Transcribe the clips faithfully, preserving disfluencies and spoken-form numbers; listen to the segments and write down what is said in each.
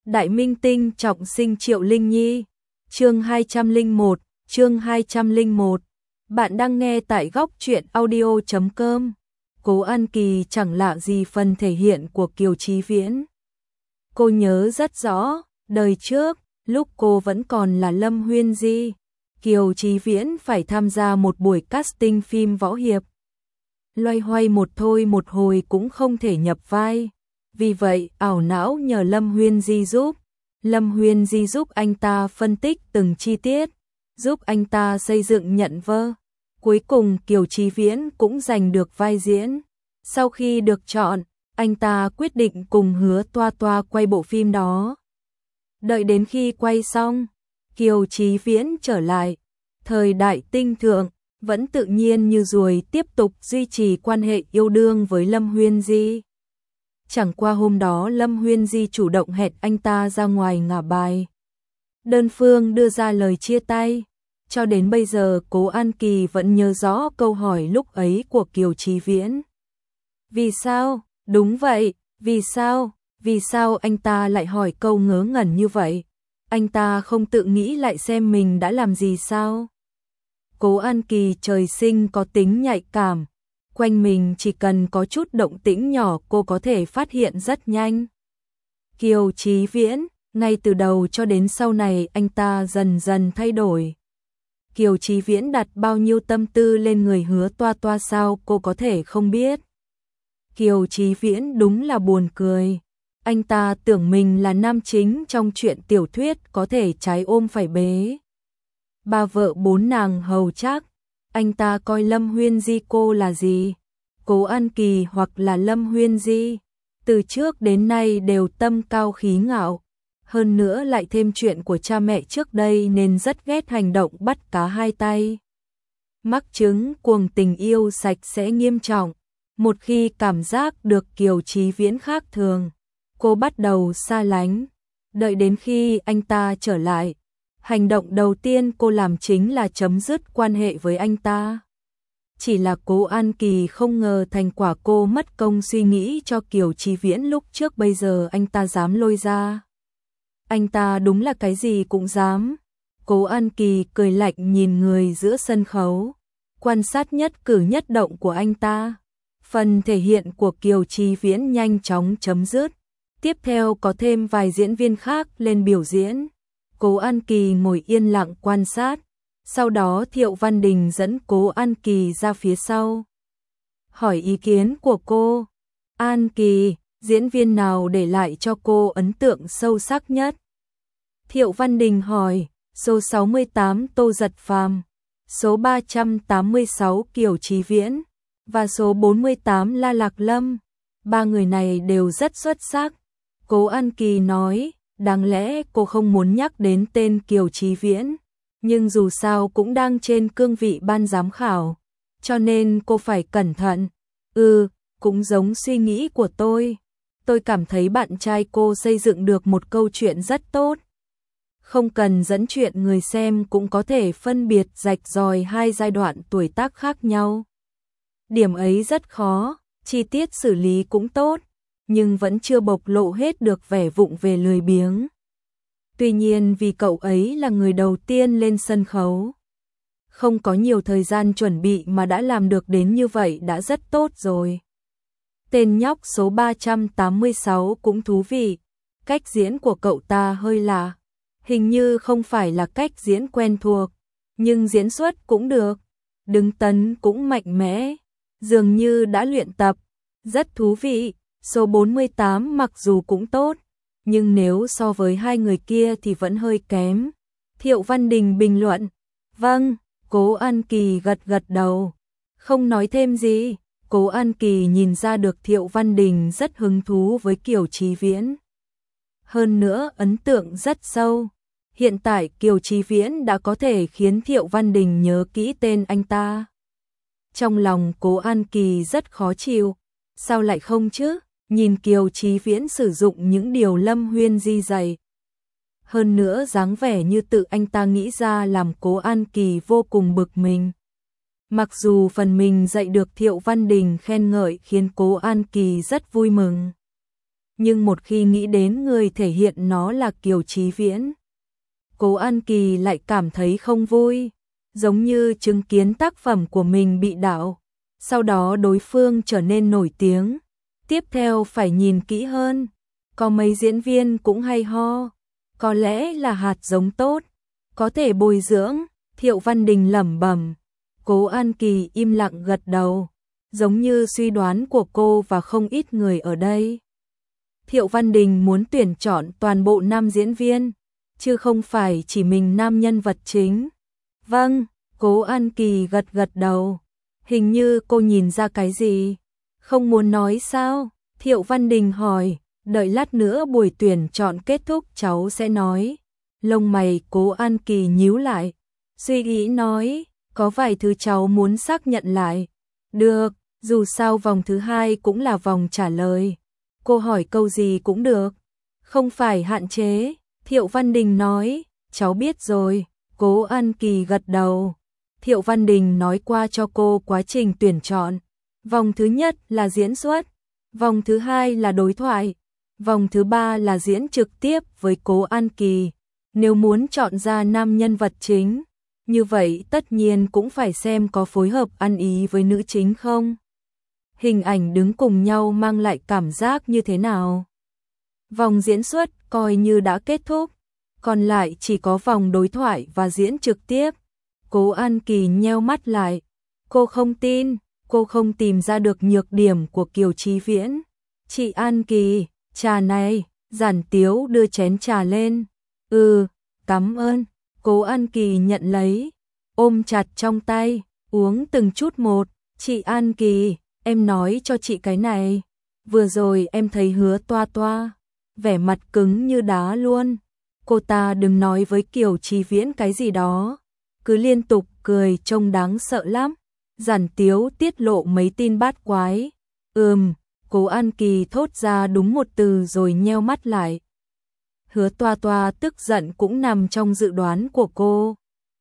Đại minh tinh trọng sinh Triệu Linh Nhi. Chương hai trăm lẻ một, chương hai trăm lẻ một. Bạn đang nghe tại góc truyện audio chấm com. Cố An Kỳ chẳng lạ gì phần thể hiện của Kiều Chí Viễn. Cô nhớ rất rõ, đời trước, lúc cô vẫn còn là Lâm Huyên Di, Kiều Chí Viễn phải tham gia một buổi casting phim võ hiệp. Loay hoay một thôi một hồi cũng không thể nhập vai. Vì vậy, ảo não nhờ Lâm Huyên Di giúp. Lâm Huyên Di giúp anh ta phân tích từng chi tiết, giúp anh ta xây dựng nhận vơ. Cuối cùng Kiều Chí Viễn cũng giành được vai diễn. Sau khi được chọn, anh ta quyết định cùng Hứa Toa Toa quay bộ phim đó. Đợi đến khi quay xong, Kiều Chí Viễn trở lại. Thời đại tinh thượng, vẫn tự nhiên như ruồi tiếp tục duy trì quan hệ yêu đương với Lâm Huyên Di. Chẳng qua hôm đó Lâm Huyên Di chủ động hẹn anh ta ra ngoài ngả bài. Đơn phương đưa ra lời chia tay. Cho đến bây giờ Cố An Kỳ vẫn nhớ rõ câu hỏi lúc ấy của Kiều Chí Viễn. Vì sao? Đúng vậy, vì sao? Vì sao anh ta lại hỏi câu ngớ ngẩn như vậy? Anh ta không tự nghĩ lại xem mình đã làm gì sao? Cố An Kỳ trời sinh có tính nhạy cảm. Quanh mình chỉ cần có chút động tĩnh nhỏ cô có thể phát hiện rất nhanh. Kiều Chí Viễn, ngay từ đầu cho đến sau này anh ta dần dần thay đổi. Kiều Chí Viễn đặt bao nhiêu tâm tư lên người Hứa Toa Toa sao cô có thể không biết. Kiều Chí Viễn đúng là buồn cười. Anh ta tưởng mình là nam chính trong truyện tiểu thuyết có thể trái ôm phải bế. Ba vợ bốn nàng hầu chắc. Anh ta coi Lâm Huyên Di cô là gì? Cố An Kỳ hoặc là Lâm Huyên Di. Từ trước đến nay đều tâm cao khí ngạo. Hơn nữa lại thêm chuyện của cha mẹ trước đây nên rất ghét hành động bắt cá hai tay. Mắc chứng cuồng tình yêu sạch sẽ nghiêm trọng. Một khi cảm giác được Kiều Chí Viễn khác thường, cô bắt đầu xa lánh. Đợi đến khi anh ta trở lại, hành động đầu tiên cô làm chính là chấm dứt quan hệ với anh ta. Chỉ là Cố An Kỳ không ngờ thành quả cô mất công suy nghĩ cho Kiều Chí Viễn lúc trước bây giờ anh ta dám lôi ra. Anh ta đúng là cái gì cũng dám. Cố An Kỳ cười lạnh nhìn người giữa sân khấu, quan sát nhất cử nhất động của anh ta. Phần thể hiện của Kiều Chí Viễn nhanh chóng chấm dứt. Tiếp theo có thêm vài diễn viên khác lên biểu diễn. Cố An Kỳ ngồi yên lặng quan sát. Sau đó Thiệu Văn Đình dẫn Cố An Kỳ ra phía sau. Hỏi ý kiến của cô. An Kỳ, diễn viên nào để lại cho cô ấn tượng sâu sắc nhất? Thiệu Văn Đình hỏi. Số sáu mươi tám Tô Giật Phàm, số ba trăm tám mươi sáu Kiều Chí Viễn và số bốn mươi tám La Lạc Lâm. Ba người này đều rất xuất sắc. Cố An Kỳ nói, đáng lẽ cô không muốn nhắc đến tên Kiều Chí Viễn, nhưng dù sao cũng đang trên cương vị ban giám khảo, cho nên cô phải cẩn thận. Ừ, cũng giống suy nghĩ của tôi. Tôi cảm thấy bạn trai cô xây dựng được một câu chuyện rất tốt. Không cần dẫn chuyện người xem cũng có thể phân biệt rạch ròi hai giai đoạn tuổi tác khác nhau. Điểm ấy rất khó, chi tiết xử lý cũng tốt, nhưng vẫn chưa bộc lộ hết được vẻ vụng về lười biếng. Tuy nhiên vì cậu ấy là người đầu tiên lên sân khấu, không có nhiều thời gian chuẩn bị mà đã làm được đến như vậy đã rất tốt rồi. Tên nhóc số ba trăm tám mươi sáu cũng thú vị, cách diễn của cậu ta hơi lạ, hình như không phải là cách diễn quen thuộc, nhưng diễn xuất cũng được, đứng tấn cũng mạnh mẽ, dường như đã luyện tập, rất thú vị. Số bốn mươi tám mặc dù cũng tốt, nhưng nếu so với hai người kia thì vẫn hơi kém. Thiệu Văn Đình bình luận. Vâng, Cố An Kỳ gật gật đầu, không nói thêm gì. Cố An Kỳ nhìn ra được Thiệu Văn Đình rất hứng thú với Kiều Chí Viễn. Hơn nữa ấn tượng rất sâu. Hiện tại Kiều Chí Viễn đã có thể khiến Thiệu Văn Đình nhớ kỹ tên anh ta. Trong lòng Cố An Kỳ rất khó chịu. Sao lại không chứ? Nhìn Kiều Chí Viễn sử dụng những điều Lâm Huyên Di dạy. Hơn nữa dáng vẻ như tự anh ta nghĩ ra làm Cố An Kỳ vô cùng bực mình. Mặc dù phần mình dạy được Thiệu Văn Đình khen ngợi khiến Cố An Kỳ rất vui mừng. nhưng một khi nghĩ đến người thể hiện nó là Kiều Chí Viễn, Cố An Kỳ lại cảm thấy không vui, giống như chứng kiến tác phẩm của mình bị đảo. Sau đó đối phương trở nên nổi tiếng, tiếp theo phải nhìn kỹ hơn, có mấy diễn viên cũng hay ho, có lẽ là hạt giống tốt, có thể bồi dưỡng. Thiệu Văn Đình lẩm bẩm. Cố An Kỳ im lặng gật đầu, giống như suy đoán của cô và không ít người ở đây. Thiệu Văn Đình muốn tuyển chọn toàn bộ nam diễn viên, chứ không phải chỉ mình nam nhân vật chính. Vâng, Cố An Kỳ gật gật đầu. Hình như cô nhìn ra cái gì. Không muốn nói sao? Thiệu Văn Đình hỏi, đợi lát nữa buổi tuyển chọn kết thúc cháu sẽ nói. Lông mày Cố An Kỳ nhíu lại, suy nghĩ nói, có vài thứ cháu muốn xác nhận lại. Được, dù sao vòng thứ hai cũng là vòng trả lời. Cô hỏi câu gì cũng được, không phải hạn chế. Thiệu Văn Đình nói, cháu biết rồi. Cố An Kỳ gật đầu. Thiệu Văn Đình nói qua cho cô quá trình tuyển chọn. Vòng thứ nhất là diễn xuất, vòng thứ hai là đối thoại, vòng thứ ba là diễn trực tiếp với Cố An Kỳ. Nếu muốn chọn ra nam nhân vật chính, như vậy tất nhiên cũng phải xem có phối hợp ăn ý với nữ chính không. Hình ảnh đứng cùng nhau mang lại cảm giác như thế nào. Vòng diễn xuất coi như đã kết thúc, còn lại chỉ có vòng đối thoại và diễn trực tiếp. Cố An Kỳ nheo mắt lại, cô không tin, cô không tìm ra được nhược điểm của Kiều Chí Viễn. Chị An Kỳ, trà này. Giản Tiếu đưa chén trà lên. Ừ, cảm ơn. Cố An Kỳ nhận lấy, ôm chặt trong tay, uống từng chút một. Chị An Kỳ, em nói cho chị cái này. Vừa rồi em thấy Hứa Toa Toa, vẻ mặt cứng như đá luôn. Cô ta đừng nói với Kiều Chí Viễn cái gì đó, cứ liên tục cười trông đáng sợ lắm. Giản Tiếu tiết lộ mấy tin bát quái. Ừm, Cố An Kỳ thốt ra đúng một từ rồi nheo mắt lại. Hứa Toa Toa tức giận cũng nằm trong dự đoán của cô.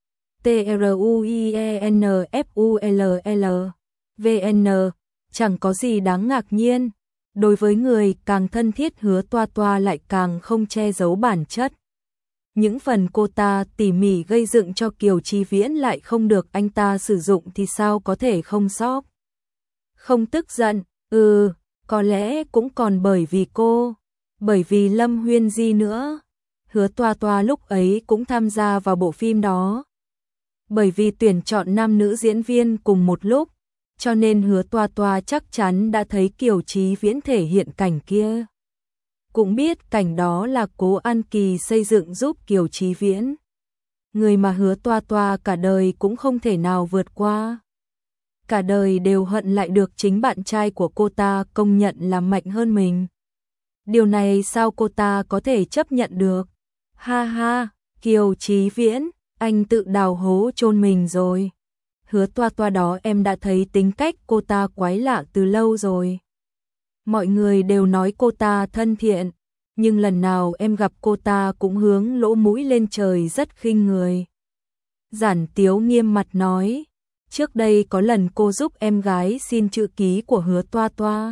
T R U I E N F U L L V N, chẳng có gì đáng ngạc nhiên. Đối với người càng thân thiết Hứa Toa Toa lại càng không che giấu bản chất. Những phần cô ta tỉ mỉ gây dựng cho Kiều Chí Viễn lại không được anh ta sử dụng thì sao có thể không sốc. Không tức giận, ừ, có lẽ cũng còn bởi vì cô, bởi vì Lâm Huyên Di nữa. Hứa Toa Toa lúc ấy cũng tham gia vào bộ phim đó. Bởi vì tuyển chọn nam nữ diễn viên cùng một lúc, cho nên Hứa Toa Toa chắc chắn đã thấy Kiều Chí Viễn thể hiện cảnh kia. Cũng biết cảnh đó là Cố An Kỳ xây dựng giúp Kiều Chí Viễn. Người mà Hứa Toa Toa cả đời cũng không thể nào vượt qua. Cả đời đều hận lại được chính bạn trai của cô ta công nhận là mạnh hơn mình. Điều này sao cô ta có thể chấp nhận được? Ha ha, Kiều Chí Viễn, anh tự đào hố chôn mình rồi. Hứa Toa Toa đó em đã thấy tính cách cô ta quái lạ từ lâu rồi. Mọi người đều nói cô ta thân thiện, nhưng lần nào em gặp cô ta cũng hướng lỗ mũi lên trời rất khinh người. Giản Tiếu nghiêm mặt nói, trước đây có lần cô giúp em gái xin chữ ký của Hứa Toa Toa.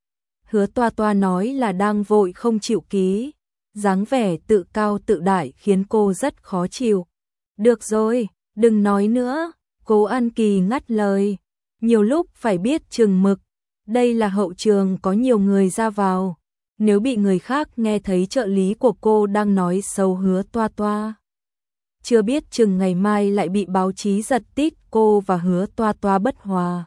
Hứa Toa Toa nói là đang vội không chịu ký, dáng vẻ tự cao tự đại khiến cô rất khó chịu. Được rồi, đừng nói nữa. Cố An Kỳ ngắt lời, nhiều lúc phải biết chừng mực, đây là hậu trường có nhiều người ra vào, nếu bị người khác nghe thấy trợ lý của cô đang nói xấu Hứa Toa Toa, chưa biết chừng ngày mai lại bị báo chí giật tít cô và Hứa Toa Toa bất hòa.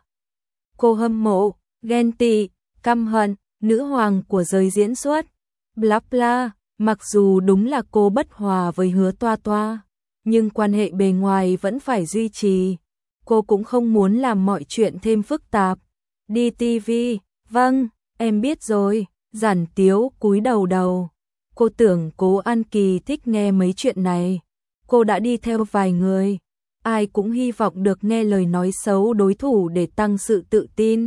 Cô hâm mộ, ghen tị, căm hận, nữ hoàng của giới diễn xuất, bla bla, mặc dù đúng là cô bất hòa với Hứa Toa Toa, nhưng quan hệ bề ngoài vẫn phải duy trì. Cô cũng không muốn làm mọi chuyện thêm phức tạp. Đi ti vi, vâng, em biết rồi. Giản Tiếu cúi đầu đầu. Cô tưởng Cố An Kỳ thích nghe mấy chuyện này. Cô đã đi theo vài người, ai cũng hy vọng được nghe lời nói xấu đối thủ để tăng sự tự tin.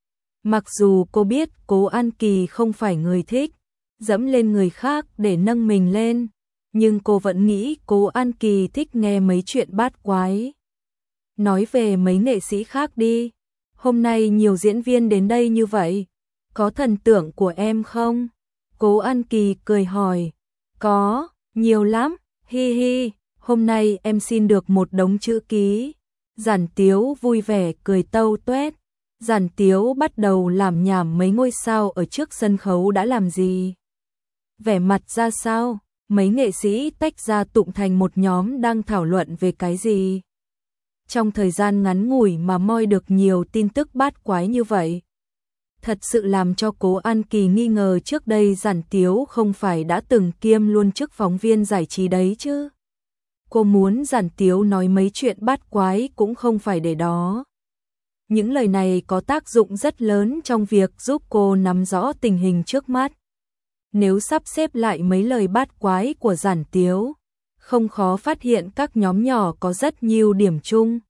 Mặc dù cô biết Cố An Kỳ không phải người thích dẫm lên người khác để nâng mình lên, nhưng cô vẫn nghĩ Cố An Kỳ thích nghe mấy chuyện bát quái. Nói về mấy nghệ sĩ khác đi. Hôm nay nhiều diễn viên đến đây như vậy, có thần tượng của em không? Cố An Kỳ cười hỏi, có, nhiều lắm, hi hi, hôm nay em xin được một đống chữ ký. Giản Tiếu vui vẻ cười tâu tuét. Giản Tiếu bắt đầu làm nhảm mấy ngôi sao ở trước sân khấu đã làm gì. Vẻ mặt ra sao, mấy nghệ sĩ tách ra tụng thành một nhóm đang thảo luận về cái gì. Trong thời gian ngắn ngủi mà moi được nhiều tin tức bát quái như vậy. Thật sự làm cho Cố An Kỳ nghi ngờ trước đây Giản Tiếu không phải đã từng kiêm luôn chức phóng viên giải trí đấy chứ. Cô muốn Giản Tiếu nói mấy chuyện bát quái cũng không phải để đó. Những lời này có tác dụng rất lớn trong việc giúp cô nắm rõ tình hình trước mắt. Nếu sắp xếp lại mấy lời bát quái của Giản Tiếu, không khó phát hiện các nhóm nhỏ có rất nhiều điểm chung.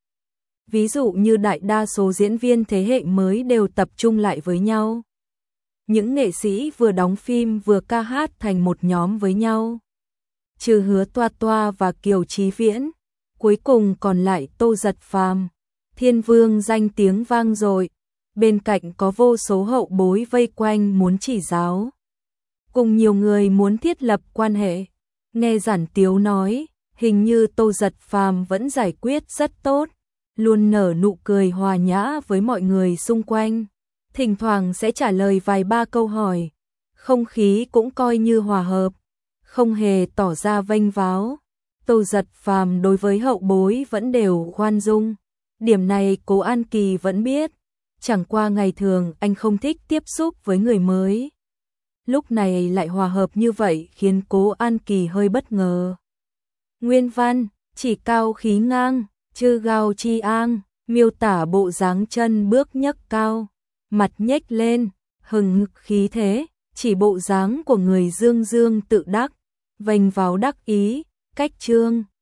Ví dụ như đại đa số diễn viên thế hệ mới đều tập trung lại với nhau. Những nghệ sĩ vừa đóng phim vừa ca hát thành một nhóm với nhau. Trừ Hứa Toa Toa và Kiều Chí Viễn, cuối cùng còn lại Tô Giật Phàm, Thiên Vương danh tiếng vang dội, bên cạnh có vô số hậu bối vây quanh muốn chỉ giáo. Cùng nhiều người muốn thiết lập quan hệ. Nghe Giản Tiếu nói, hình như Tô Giật Phàm vẫn giải quyết rất tốt, luôn nở nụ cười hòa nhã với mọi người xung quanh. Thỉnh thoảng sẽ trả lời vài ba câu hỏi, không khí cũng coi như hòa hợp, không hề tỏ ra vênh váo. Tô Giật Phàm đối với hậu bối vẫn đều khoan dung. Điểm này Cố An Kỳ vẫn biết, chẳng qua ngày thường anh không thích tiếp xúc với người mới. Lúc này lại hòa hợp như vậy khiến Cố An Kỳ hơi bất ngờ. Nguyên văn, chỉ cao khí ngang, chư gao chi an, miêu tả bộ dáng chân bước nhấc cao, mặt nhếch lên, hừng hực khí thế, chỉ bộ dáng của người dương dương tự đắc, vênh váo đắc ý, cách trương.